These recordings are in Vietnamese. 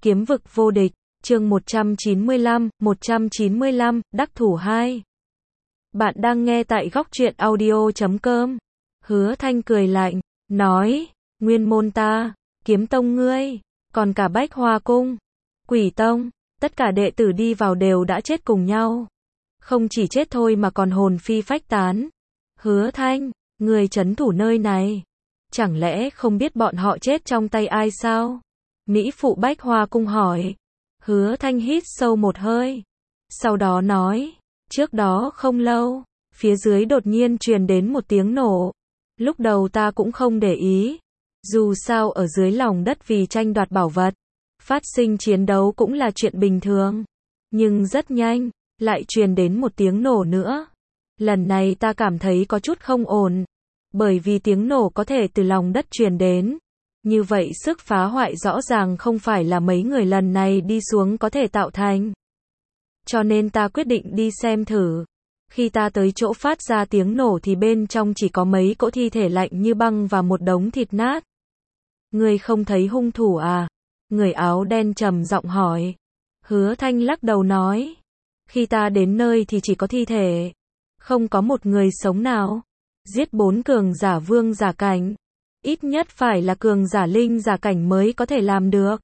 Kiếm vực vô địch, chương 195, đắc thủ 2. Bạn đang nghe tại góc truyện audio.com. Hứa Thanh cười lạnh, nói, Nguyên môn ta, Kiếm tông ngươi, còn cả Bách Hoa cung, Quỷ tông, tất cả đệ tử đi vào đều đã chết cùng nhau. Không chỉ chết thôi mà còn hồn phi phách tán. Hứa Thanh, ngươi trấn thủ nơi này, chẳng lẽ không biết bọn họ chết trong tay ai sao? Mỹ phụ Bách Hoa cung hỏi. Hứa Thanh hít sâu một hơi, sau đó nói, trước đó không lâu, phía dưới đột nhiên truyền đến một tiếng nổ. Lúc đầu ta cũng không để ý, dù sao ở dưới lòng đất vì tranh đoạt bảo vật, phát sinh chiến đấu cũng là chuyện bình thường. Nhưng rất nhanh, lại truyền đến một tiếng nổ nữa. Lần này ta cảm thấy có chút không ổn, bởi vì tiếng nổ có thể từ lòng đất truyền đến. Như vậy sức phá hoại rõ ràng không phải là mấy người lần này đi xuống có thể tạo thành. Cho nên ta quyết định đi xem thử. Khi ta tới chỗ phát ra tiếng nổ thì bên trong chỉ có mấy cỗ thi thể lạnh như băng và một đống thịt nát. Ngươi không thấy hung thủ à? Người áo đen trầm giọng hỏi. Hứa Thanh lắc đầu nói. Khi ta đến nơi thì chỉ có thi thể, không có một người sống nào. Giết 4 cường giả vương giả cảnh. Ít nhất phải là cường giả linh giả cảnh mới có thể làm được.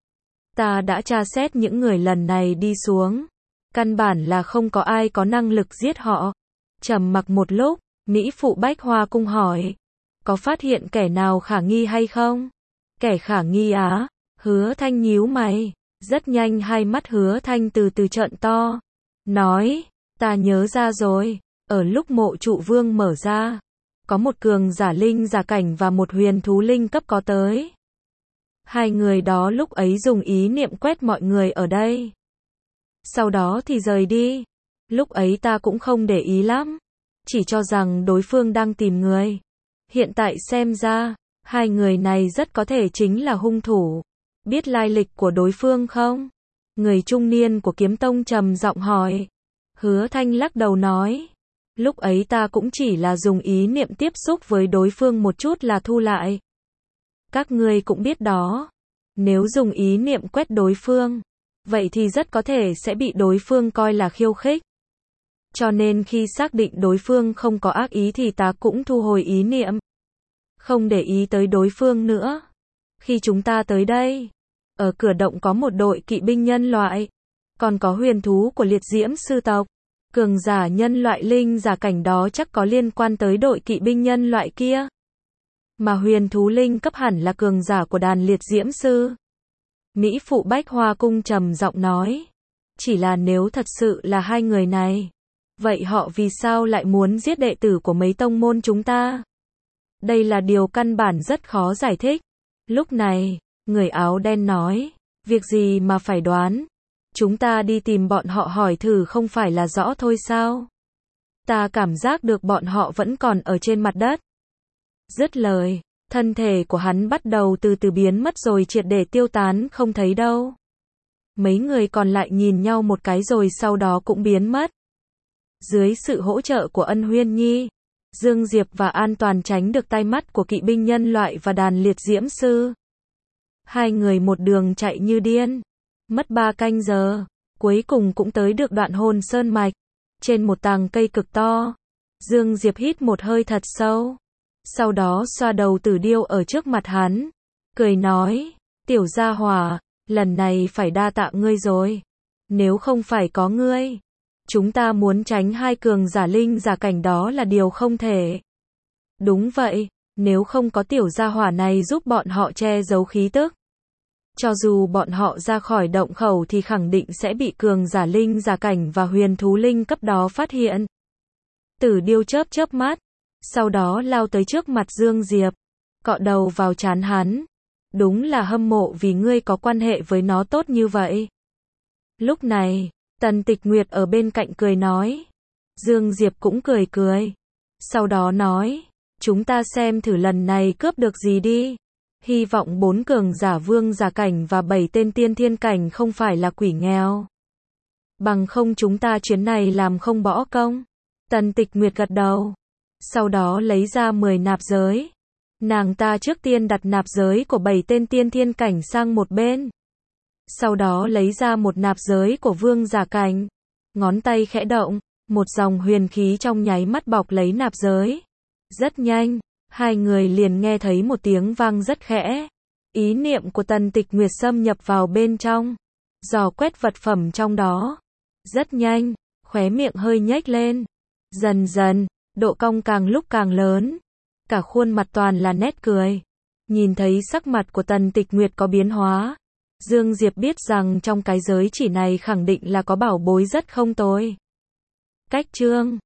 Ta đã tra xét những người lần này đi xuống. Căn bản là không có ai có năng lực giết họ. Trầm mặc một lúc, Mỹ phụ Bách Hoa cung hỏi. Có phát hiện kẻ nào khả nghi hay không? Kẻ khả nghi á? Hứa Thanh nhíu mày. Rất nhanh hai mắt Hứa Thanh từ từ trợn to. Nói, ta nhớ ra rồi. Ở lúc mộ trụ vương mở ra, có một cường giả linh giả cảnh và một huyền thú linh cấp có tới. Hai người đó lúc ấy dùng ý niệm quét mọi người ở đây. Sau đó thì rời đi. Lúc ấy ta cũng không để ý lắm, chỉ cho rằng đối phương đang tìm người. Hiện tại xem ra, hai người này rất có thể chính là hung thủ. Biết lai lịch của đối phương không? Người trung niên của Kiếm tông trầm giọng hỏi. Hứa Thanh lắc đầu nói. Lúc ấy ta cũng chỉ là dùng ý niệm tiếp xúc với đối phương một chút là thu lại. Các ngươi cũng biết đó. Nếu dùng ý niệm quét đối phương, vậy thì rất có thể sẽ bị đối phương coi là khiêu khích. Cho nên khi xác định đối phương không có ác ý thì ta cũng thu hồi ý niệm. Không để ý tới đối phương nữa. Khi chúng ta tới đây, ở cửa động có một đội kỵ binh nhân loại, còn có huyền thú của liệt diễm sư tộc. Cường giả nhân loại linh giả cảnh đó chắc có liên quan tới đội kỵ binh nhân loại kia. Mà huyền thú linh cấp hẳn là cường giả của đàn liệt diễm sư. Mỹ phụ Bách Hoa cung trầm giọng nói. Chỉ là nếu thật sự là hai người này, vậy họ vì sao lại muốn giết đệ tử của mấy tông môn chúng ta? Đây là điều căn bản rất khó giải thích. Lúc này, người áo đen nói. Việc gì mà phải đoán? Chúng ta đi tìm bọn họ hỏi thử không phải là rõ thôi sao? Ta cảm giác được bọn họ vẫn còn ở trên mặt đất. Dứt lời, thân thể của hắn bắt đầu từ từ biến mất rồi triệt để tiêu tán không thấy đâu. Mấy người còn lại nhìn nhau một cái rồi sau đó cũng biến mất. Dưới sự hỗ trợ của Ân Huyên Nhi, Dương Diệp và An toàn tránh được tai mắt của kỵ binh nhân loại và đàn liệt diễm sư. Hai người một đường chạy như điên. Mất 3 canh giờ, cuối cùng cũng tới được đoạn Hồn Sơn Mạch. Trên một tàng cây cực to, Dương Diệp hít một hơi thật sâu. Sau đó xoa đầu Tử Điêu ở trước mặt hắn, cười nói, tiểu gia hỏa, lần này phải đa tạ ngươi rồi. Nếu không phải có ngươi, chúng ta muốn tránh hai cường giả linh giả cảnh đó là điều không thể. Đúng vậy, nếu không có tiểu gia hỏa này giúp bọn họ che giấu khí tức, cho dù bọn họ ra khỏi động khẩu thì khẳng định sẽ bị cường giả linh giả cảnh và huyền thú linh cấp đó phát hiện. Tử Điêu chớp chớp mắt, sau đó lao tới trước mặt Dương Diệp, cọ đầu vào trán hắn. Đúng là hâm mộ vì ngươi có quan hệ với nó tốt như vậy. Lúc này, Tần Tịch Nguyệt ở bên cạnh cười nói. Dương Diệp cũng cười cười. Sau đó nói, chúng ta xem thử lần này cướp được gì đi. Hy vọng 4 cường giả vương giả cảnh và 7 tên tiên thiên cảnh không phải là quỷ nghèo. Bằng không chúng ta chuyến này làm không bỏ công. Tần Tịch Nguyệt gật đầu. Sau đó lấy ra 10 nạp giới. Nàng ta trước tiên đặt nạp giới của 7 tên tiên thiên cảnh sang một bên. Sau đó lấy ra một nạp giới của Vương Giả Cảnh. Ngón tay khẽ động, một dòng huyền khí trong nháy mắt bọc lấy nạp giới. Rất nhanh, hai người liền nghe thấy một tiếng vang rất khẽ. Ý niệm của Tần Tịch Nguyệt xâm nhập vào bên trong, dò quét vật phẩm trong đó. Rất nhanh, khóe miệng hơi nhếch lên. Dần dần, độ cong càng lúc càng lớn. Cả khuôn mặt toàn là nét cười. Nhìn thấy sắc mặt của Tần Tịch Nguyệt có biến hóa, Dương Diệp biết rằng trong cái giới chỉ này khẳng định là có bảo bối rất không tồi. Cách chương